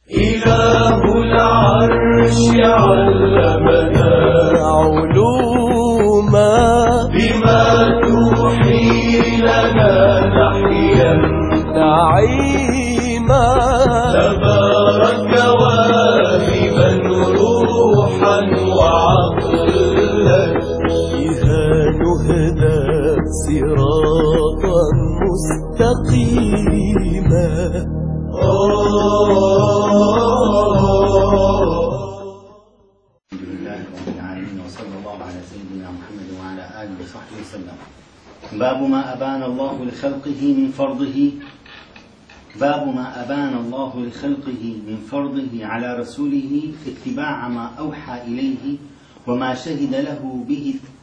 إله العرش علمنا علوما بما توحي لنا نحيا نعيما تبارك واهبا روحا وعقلا بها نهدى صراطا مستقيما. الحمد لله رب العالمين وصلى الله على سيدنا محمد وعلى آله وصحبه وسلم. باب ما أبان الله لخلقه من فرضه من فرضه على رسوله اتباع ما أوحى إليه وما شهد له به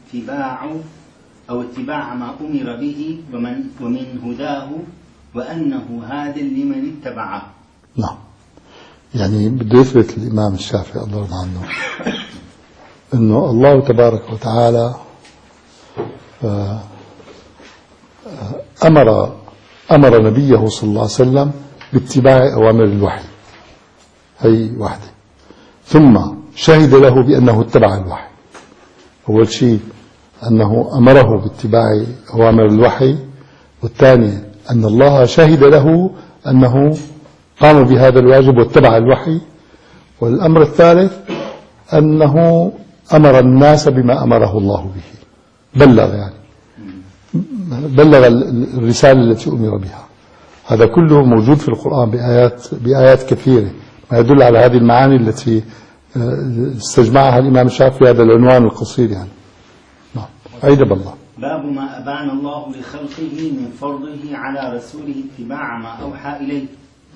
اتباع ما أمر به ومن هداه وأنه هاد لمن اتبعه. نعم، يعني بده يثبت الإمام الشافعي الله يرضى عنه أنه الله تبارك وتعالى أمر نبيه صلى الله عليه وسلم باتباع أوامر الوحي، هي واحدة، ثم شهد له بأنه اتبع الوحي. أول شيء أنه أمره باتباع أوامر الوحي، والثاني أن الله شهد له أنه قام بهذا الواجب واتبع الوحي، والأمر الثالث أنه أمر الناس بما أمره الله به، بلغ الرسالة التي أمر بها. هذا كله موجود في القرآن بآيات كثيرة، ما يدل على هذه المعاني التي استجمعها الإمام الشافعي في هذا العنوان القصير. يعني نعم، عيد بالله. باب ما أبان الله لخلقه من فرضه على رسوله اتباع ما أوحى إليه.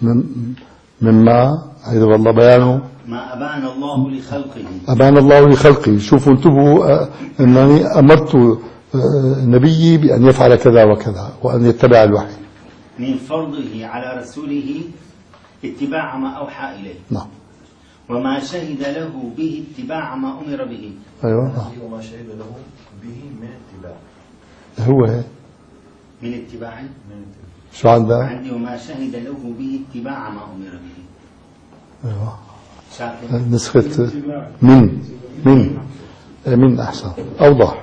مما عيد بالله بيانه ما أبان الله لخلقه. أبان الله لخلقه. شوفوا انتبهوا، أنني أمرت نبيي بأن يفعل كذا وكذا وأن يتبع الوحي. من فرضه على رسوله اتباع ما أوحى إليه. نعم. وما شهد له به اتباع ما أمر به. أيوة. وما شهد له به من اتباع. هو من اتباع. شو عندك؟ عندي وما شهد له به اتباع ما أمر به. أيوة. شاكر. نسخة من أحسن أوضح.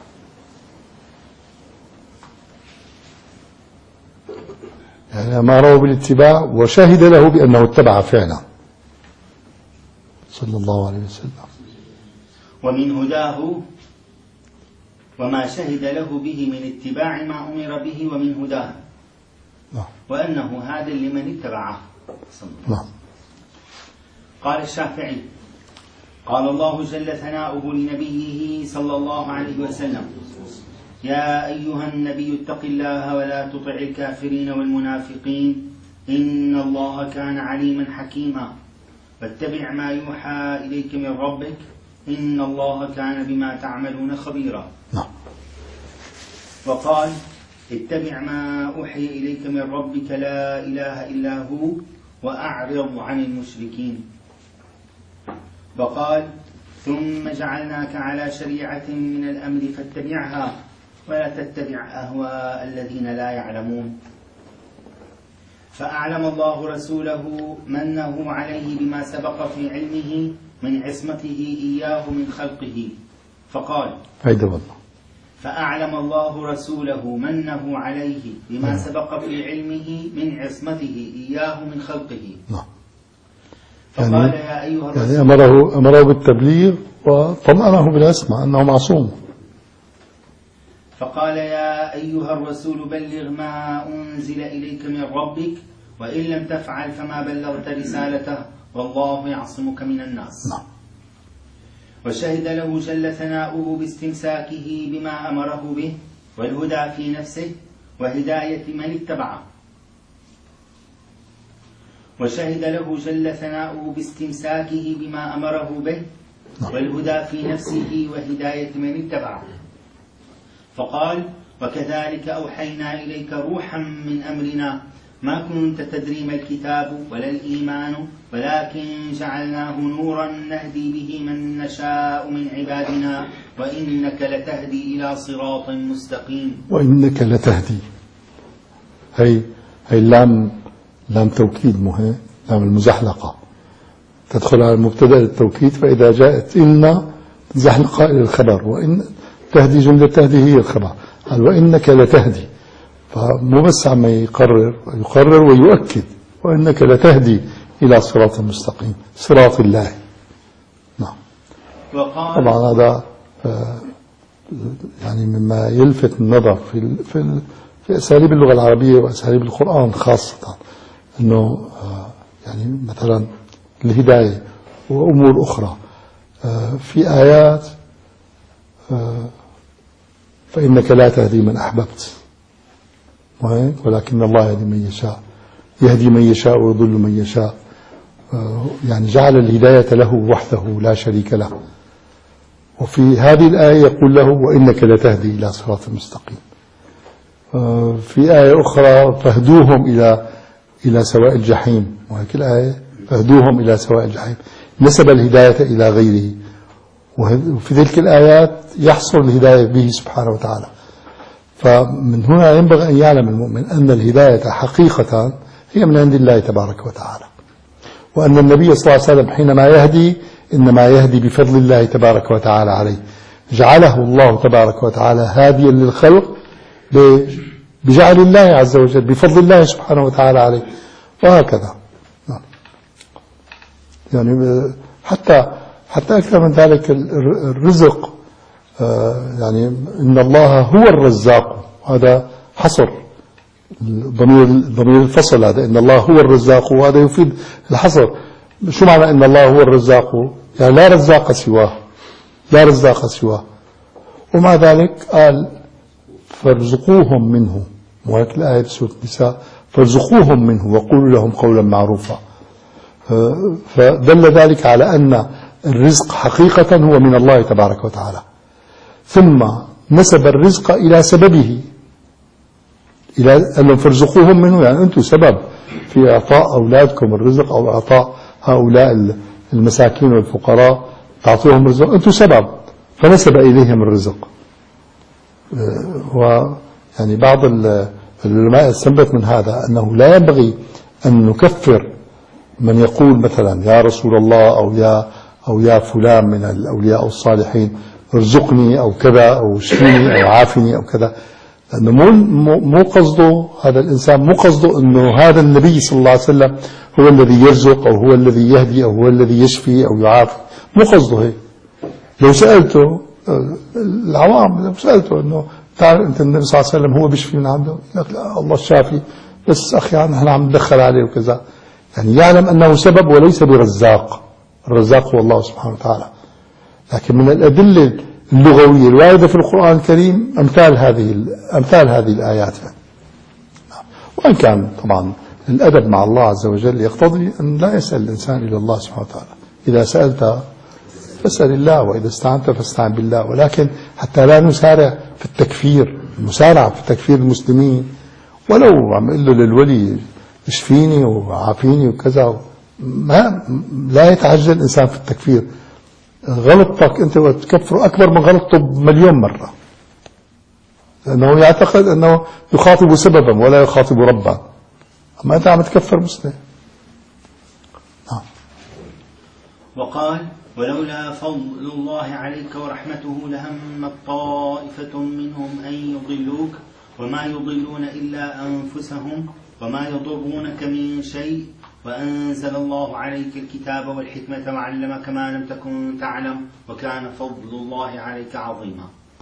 يعني أمره بالاتباع وشهد له بأنه اتبع فعلا صلى الله عليه وسلم. ومن هداه وما شهد له به من اتباع ما أمر به ومن هداه وأنه هاد لمن اتبعه. قال الشافعي: قال الله جل ثناؤه لنبيه صلى الله عليه وسلم: يا أيها النبي اتق الله ولا تطع الكافرين والمنافقين إن الله كان عليما حكيما واتبع ما يوحى إليك من ربك إن الله كان بما تعملون خبيرا. وقال: اتبع ما أوحي إليك من ربك لا إله إلا هو وأعرض عن المشركين. وقال: ثم جعلناك على شريعة من الأمر فاتبعها ولا تتبع أهواء الذين لا يعلمون. فأعلم الله رسوله منه عليه بما سبق في علمه من عصمته إياه من خلقه، فقال: فأعلم الله رسوله منه عليه بما سبق في علمه من عصمته إياه من خلقه. فقال: يا أيها الرسول، يعني أمره بالتبليغ وطمأنه بالعصمة أنه معصوم. فقال: يا أيها الرسول بلغ ما أنزل إليك من ربك وإن لم تفعل فما بلغت رسالته والله يعصمك من الناس. وشهد له جل ثناؤه باستمساكه بما أمره به والهدى في نفسه وهداية من اتبعه. وشهد له جل ثناؤه باستمساكه بما أمره به والهدى في نفسه وهداية من اتبعه. فقال: وكذلك أوحينا إليك روحا من أمرنا ما كنت تدري ما الكتاب ولا الإيمان ولكن جعلناه نورا نهدي به من نشاء من عبادنا وإنك لتهدي إلى صراط مستقيم. وإنك لتهدي، هي اللام توكيد مهم، لام المزحلقة، تدخل على المبتدأ للتوكيد، فإذا جاءت إن تزحلق إلى الخبر، وإن تهدي جملة تهدي هي الخبر، قال وإنك لتهدي، فمو بس عم يقرر ويؤكد وإنك لتهدي إلى صراط مستقيم، صراط الله. نعم. طبعا هذا يعني مما يلفت النظر في أساليب اللغة العربية وأساليب القرآن خاصة، أنه يعني مثلا الهداية وأمور أخرى في آيات فإنك لا تهدي من أحببت، ولكن الله يهدي من يشاء، يهدي من يشاء ويضل من يشاء، يعني جعل الهداية له وحده لا شريك له. وفي هذه الآية يقول له وإنك لتهدي إلى صراط مستقيم. في آية أخرى فاهدوهم إلى سواء الجحيم، وهيك الآية فاهدوهم إلى سواء الجحيم، نسب الهداية إلى غيره، وفي تلك الآيات يحصل الهداية به سبحانه وتعالى. فمن هنا ينبغي أن يعلم المؤمن أن الهداية حقيقة هي من عند الله تبارك وتعالى، وأن النبي صلى الله عليه وسلم حينما يهدي إنما يهدي بفضل الله تبارك وتعالى عليه، جعله الله تبارك وتعالى هاديا للخلق بجعل الله عز وجل بفضل الله سبحانه وتعالى عليه، وهكذا. يعني حتى أكثر من ذلك الرزق، يعني إن الله هو الرزاق، هذا حصر ضمير الفصل، هذا إن الله هو الرزاق، وهذا يفيد الحصر. شو معنى إن الله هو الرزاق؟ يعني لا رزاق سواه، لا رزاق سواه. ومع ذلك قال فارزقوهم منه، وهيك الآية بسورة النساء فارزقوهم منه وقولوا لهم قولا معروفا. فدل ذلك على أن الرزق حقيقة هو من الله تبارك وتعالى، ثم نسب الرزق إلى سببه، إلى أنهم فارزقوهم منه، يعني أنتم سبب في إعطاء أولادكم الرزق أو إعطاء هؤلاء المساكين والفقراء، تعطوهم رزق، أنتم سبب، فنسب إليهم الرزق. ويعني بعض العلماء استنبط من هذا أنه لا ينبغي أن نكفر من يقول مثلا يا رسول الله أو يا فلان من الأولياء الصالحين ارزقني أو كذا أو اشفيني أو عافني أو كذا، لأنه مو قصده هذا الإنسان، مو قصده أنه هذا النبي صلى الله عليه وسلم هو الذي يرزق أو هو الذي يهدي أو هو الذي يشفي أو يعافي، مو قصده هيك. لو سألته العوام، لو سألته أنه تعرف أنت النبي صلى الله عليه وسلم هو بيشفي من عنده، يقول لك لا الله الشافي، بس أخي نحن عم ندخل عليه وكذا، يعني يعلم أنه سبب وليس برزاق. الرزاق هو الله سبحانه وتعالى. لكن من الأدلة اللغوية الواردة في القرآن الكريم أمثال هذه الآيات، وإن كان طبعا الأدب مع الله عز وجل يقتضي أن لا يسأل الإنسان إلى الله سبحانه وتعالى، إذا سألت فاسأل الله وإذا استعنت فاستعن بالله، ولكن حتى لا نسارع في التكفير، المسارعة في تكفير المسلمين، ولو عم يقول له للولي اشفيني وعافيني وكذا، لا يتعجل الإنسان في التكفير. غلطتك أنت وتكفره أكبر من غلطته بمليون مرة، لأنه يعتقد أنه يخاطب سببا ولا يخاطب ربا، أما أنت عم تكفر مسلم. وقال ولولا فضل الله عليك ورحمته لهم طائفة منهم أن يضلوك وما يضلون إلا أنفسهم وما يضرونك من شيء وأنزل الله عليك الكتاب والحكمة وعلمك ما لم تكن تعلم وكان فضل الله عليك عظيما.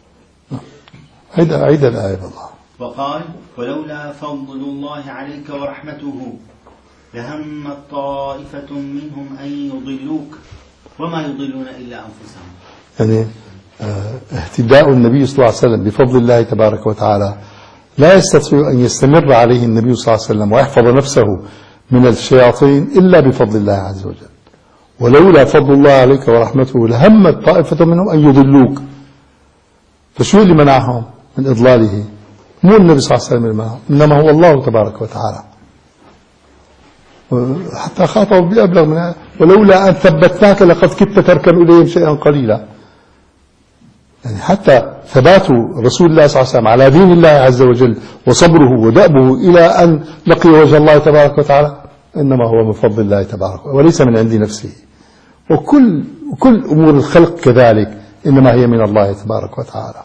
عيد الآية بالله. وقال ولولا فضل الله عليك ورحمته لهم طائفة منهم أن يضلوك وما يضلون إلا أنفسهم. يعني اهتداء النبي صلى الله عليه وسلم بفضل الله تبارك وتعالى لا يستطيع أن يستمر عليه النبي صلى الله عليه وسلم ويحفظ نفسه من الشياطين إلا بفضل الله عز وجل. ولولا فضل الله عليك ورحمته لهمت طائفة منهم أن يضلوك. فشو اللي منعهم من إضلاله؟ مو النبي صلى الله عليه وسلم منعهم، إنما هو الله تبارك وتعالى. حتى خاطبوا بأبلغ منها ولولا أن ثبتناك لقد كدت تركن إليهم شيئا قليلا. يعني حتى ثبات رسول الله صلى الله عليه وسلم على دين الله عز وجل وصبره ودأبه إلى أن لقي وجه الله تبارك وتعالى إنما هو من فضل الله تبارك وليس من عند نفسه. وكل أمور الخلق كذلك إنما هي من الله تبارك وتعالى.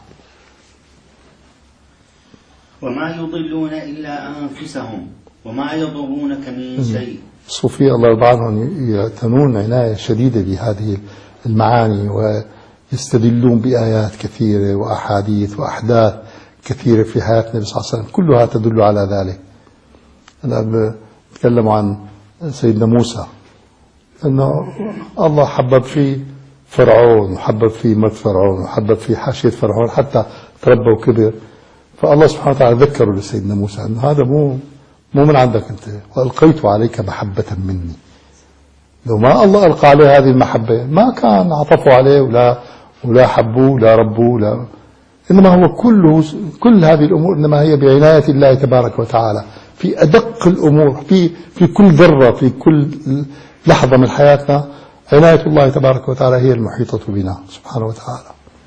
وما يضلون إلا أنفسهم وما يضرونك من شيء. الصوفية الله يرضى عنهم يعتنون عناية شديدة بهذه المعاني ويستدلون بآيات كثيرة وأحاديث وأحداث كثيرة في حياة النبي صلى الله عليه وسلم كلها تدل على ذلك. أنا بتكلم عن سيدنا موسى أنه الله حبب فيه فرعون وحبب فيه مرت فرعون وحبب فيه حاشية فرعون حتى تربى وكبر. فالله سبحانه وتعالى ذكره لسيدنا موسى أن هذا مو من عندك أنت، وألقيت عليك محبة مني. لو ما الله ألقى عليه هذه المحبة ما كان عطفوا عليه ولا حبوه ولا ربوه لا، إنما هو كل هذه الأمور إنما هي بعناية الله تبارك وتعالى في أدق الأمور، في كل ذرة، في كل لحظة من حياتنا. عناية الله تبارك وتعالى هي المحيطة بنا سبحانه وتعالى.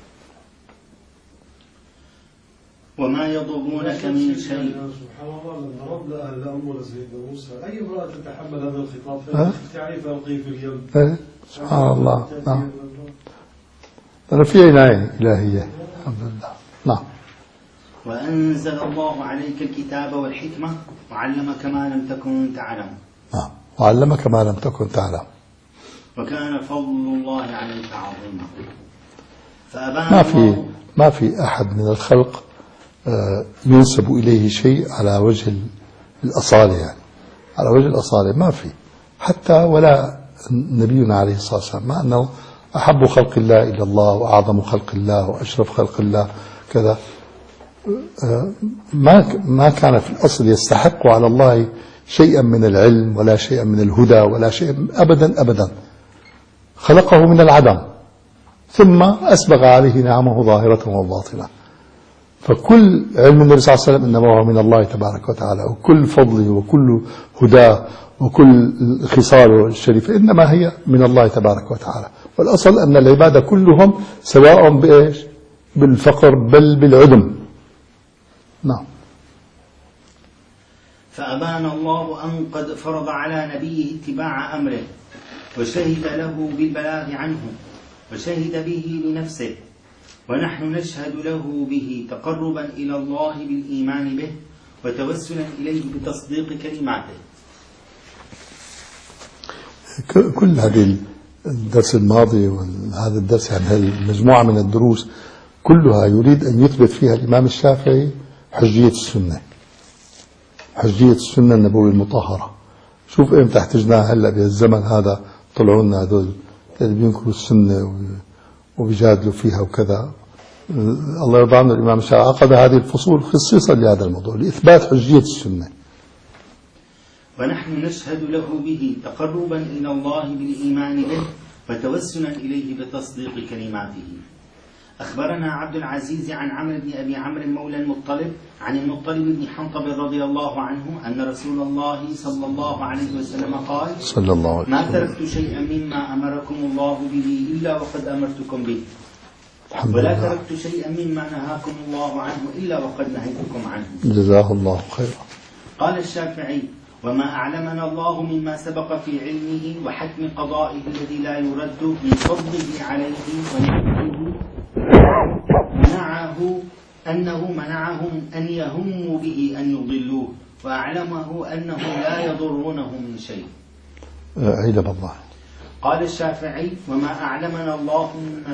وما يضرونك من شيء. سبحان الله، لما رد الأمر لسيدنا موسى أي امرأة تتحمل هذا الخطاب تعرف ألقي في اليم. سبحان الله. نعم، أنا في عناية إلهية الحمد لله. نعم. وأنزل الله عليك الكتاب والحكمة وعلمك ما لم تكن تعلم. نعم، وعلمك ما لم تكن تعلم. وكان فضل الله عليك عظيما. فأبان ما في أحد من الخلق ينسب إليه شيء على وجه الأصالة، يعني على وجه الأصالة ما في، حتى ولا نبينا عليه الصلاة والسلام، مع أنه أحب خلق الله إلى الله وأعظم خلق الله وأشرف خلق الله كذا، ما كان في الأصل يستحق على الله شيئا من العلم ولا شيئا من الهدى ولا شيء أبدا أبدا. خلقه من العدم ثم أسبغ عليه نعمه ظاهرة وباطنة. فكل علم النبي صلى الله عليه وسلم إنما هو من الله تبارك وتعالى، وكل فضله وكل هداه وكل خصاله الشريفة إنما هي من الله تبارك وتعالى. والأصل أن العبادة كلهم سواء بإيش؟ بالفقر بل بالعدم. نعم. فأبان الله أن قد فرض على نبيه اتباع أمره وشهد له بالبلاغ عنه وشهد به لنفسه، ونحن نشهد له به تقربا إلى الله بالإيمان به وتوسلا إليه بتصديق كلماته. كل هذه الدرس الماضي وهذا الدرس، يعني هذه المجموعة من الدروس كلها يريد أن يثبت فيها الإمام الشافعي حجية السنة، حجية السنة النبوية المطهرة. شوف إمتى احتجناها هلأ بالزمن هذا، طلعوا لنا هذول اللي بينكروا السنة وبيجادلوا فيها وكذا. الله يرضى عنه الإمام الشافعي عقد هذه الفصول خصيصا لهذا الموضوع لإثبات حجية السنة. ونحن نشهد له به تقربا إلى الله بالإيمان به وتوسلا إليه بتصديق كلماته. أخبرنا عبد العزيز عن عمرو بن أبي عمرو مولى المطلب عن المطلب بن حنطب رضي الله عنه أن رسول الله صلى الله عليه وسلم قال: صلى الله عليه وسلم: ما تركت شيئا مما أمركم الله به إلا وقد أمرتكم به، ولا تركت شيئا مما نهاكم الله عنه إلا وقد نهيتكم عنه. جزاه الله خيرا. قال الشافعي: وما أعلمنا الله مما سبق في علمه وحكم قضائه الذي لا يرد من فضله عليه ونعمته منعهم أن يهموا به أن يضلوه، وأعلمه أنه لا يضرونه من شيء. علم الله. قال الشافعي: وما أعلمنا الله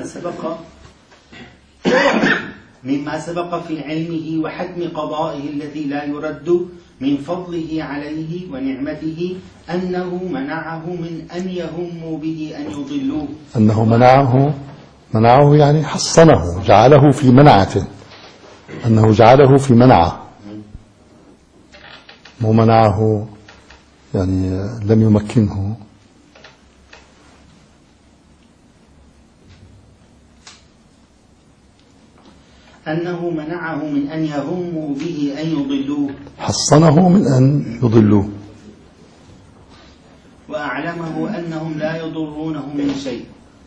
مما سبق في علمه وحكم قضائه الذي لا يرد من فضله عليه ونعمته أنه منعه من أن يهموا به أن يضلوه. أنه منعه يعني حصنه، جعله في منعة، أنه جعله في منعة، مو منعه يعني لم يمكنه. أنه منعه من أن يهموا به أن يضلوه، حصنه من أن يضلوه، وأعلمه أنهم لا يضرونه من شيء.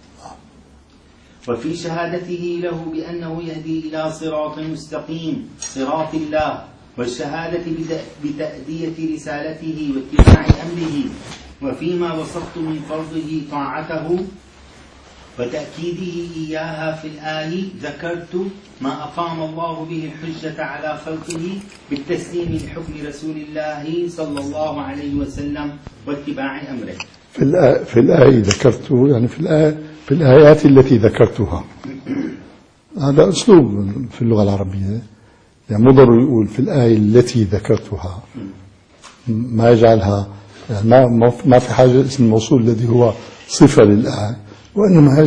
وفي شهادته له بأنه يهدي إلى صراط مستقيم، صراط الله، والشهادة بتأدية رسالته واتباع أمره، وفيما وصفت من فرضه طاعته وتأكيده إياها في الآية ذكرت ما أقام الله به الحجة على خلقه بالتسليم لحكم رسول الله صلى الله عليه وسلم واتباع أمره. في الآية ذكرت، يعني في الآيات التي ذكرتها. هذا أسلوب في اللغة العربية، يعني مضر يقول في الآية التي ذكرتها، ما يجعلها يعني ما في حاجة اسم الموصول الذي هو صفة للآية، وإنما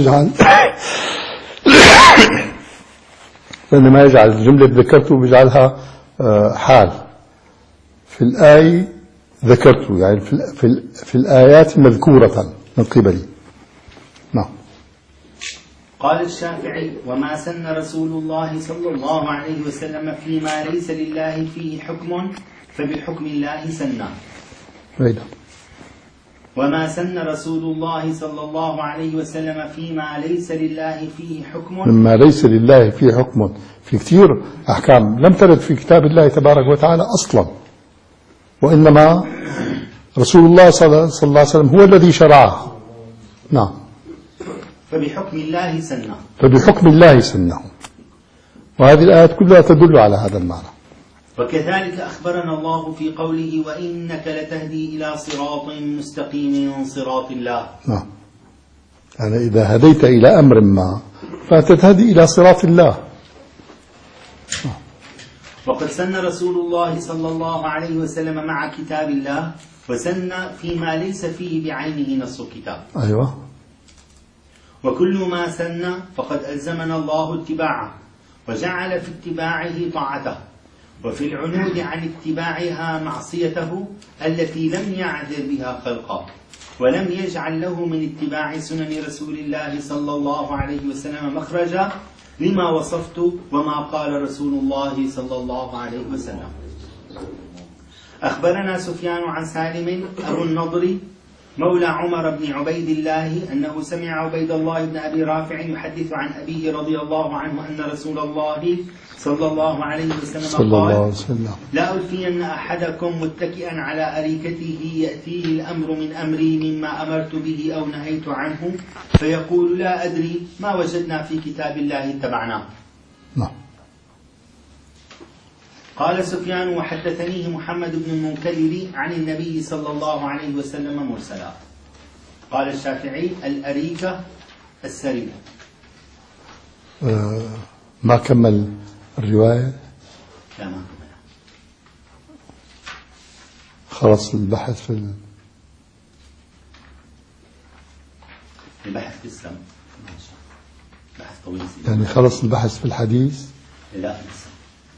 يجعل الجملة ذكرته بيجعلها حال. في الآية ذكرته يعني في الآيات مذكورة من قبلي. نعم. قال الشافعي: وما سن رسول الله صلى الله عليه وسلم فيما ليس لله فيه حكم فبحكم الله سنه. وما سن رسول الله صلى الله عليه وسلم فيما ليس لله فيه حكم، مما ليس لله فيه حكم، في كثير أحكام لم ترد في كتاب الله تبارك وتعالى أصلا، وإنما رسول الله صلى الله عليه وسلم هو الذي شرعها. نعم. فبحكم الله سنه. فبحكم الله سنه، وهذه الآيات كلها تدل على هذا المعنى. وكذلك أخبرنا الله في قوله: وإنك لتهدي إلى صراط مستقيم صراط الله. نعم. يعني إذا هديت إلى أمر ما فتهدي إلى صراط الله. وقد سن رسول الله صلى الله عليه وسلم مع كتاب الله، وسن فيما ليس فيه بعينه نص الكتاب. أيوة. وكل ما سن فقد ألزمنا الله اتباعه، وجعل في اتباعه طاعته، وفي العنود عن اتباعها معصيته التي لم يعذر بها خلقه، ولم يجعل له من اتباع سنن رسول الله صلى الله عليه وسلم مخرجا لما وصفت وما قال رسول الله صلى الله عليه وسلم. أخبرنا سفيان عن سالم أبو النضر مولى عمر بن عبيد الله أنه سمع عبيد الله بن أبي رافع يحدث عن أبيه رضي الله عنه أن رسول الله صلى الله عليه وسلم قال: لا ألفين أحدكم متكئا على أريكته يأتيه الأمر من أمري مما أمرت به أو نهيت عنه فيقول: لا أدري، ما وجدنا في كتاب الله اتبعناه. قال سفيان: وحدثنيه محمد بن المنكدر عن النبي صلى الله عليه وسلم مرسلا. قال الشافعي: الأريكة السرية. ما كمل الرواية؟ لا، ما كمل. خلص البحث في البحث في السم. بحث طويل. يعني خلص البحث في الحديث؟ لا لسه.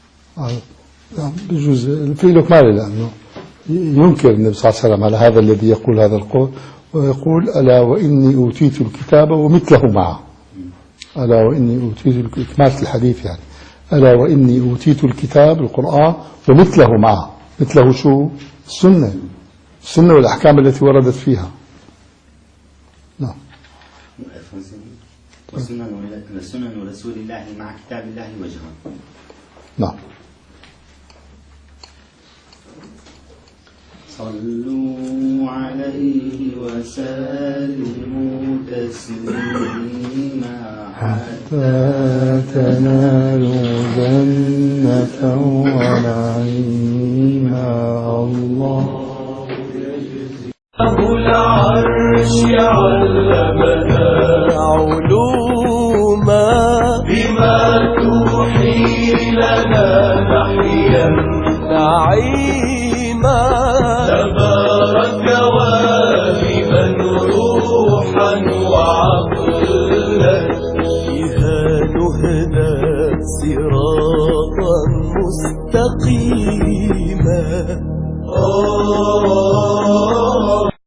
بجوز في له كمال، لأنه ينكر النبي صلى الله عليه وسلم على هذا الذي يقول هذا القول، ويقول: ألا وإني أوتيت الكتاب ومثله معه. ألا وإني أوتيت إكمالة الحديث، يعني ألا وإني أوتيت الكتاب القرآن ومثله معه. مثله شو؟ السنة والأحكام التي وردت فيها. نعم. وسنن رسول الله مع كتاب الله وجهان. نعم. صلوا عليه وسلموا تسليما حتى تنالوا جنة ونعيما. الله أبو العرش علمنا علوما بما توحي لنا نحيا نعيما. تبارك واهبا روحا وعقلا بها نهدى صراطا مستقيما.